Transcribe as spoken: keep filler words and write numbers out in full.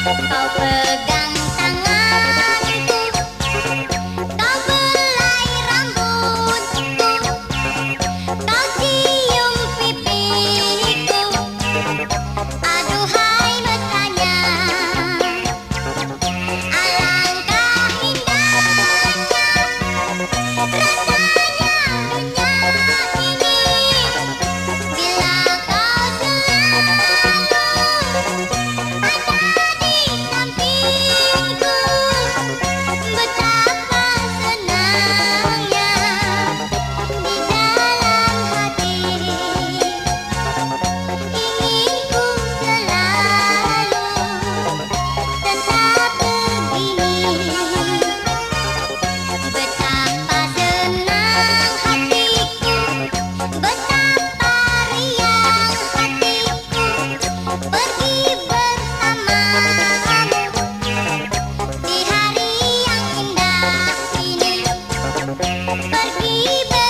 Kau pegang tanganku, kau belai rambutku, kau cium pipiku. Aduhai mesranya, alangkah indahnya rasanya dunia ini bila kau selalu ada di sampingku. Betapa senangnya di dalam hati, ingin ku selalu tetap begini. Betapa senang hatiku, betapa riang hatiku pergi bersamamu di hari yang indah ini. Pergi bersamamu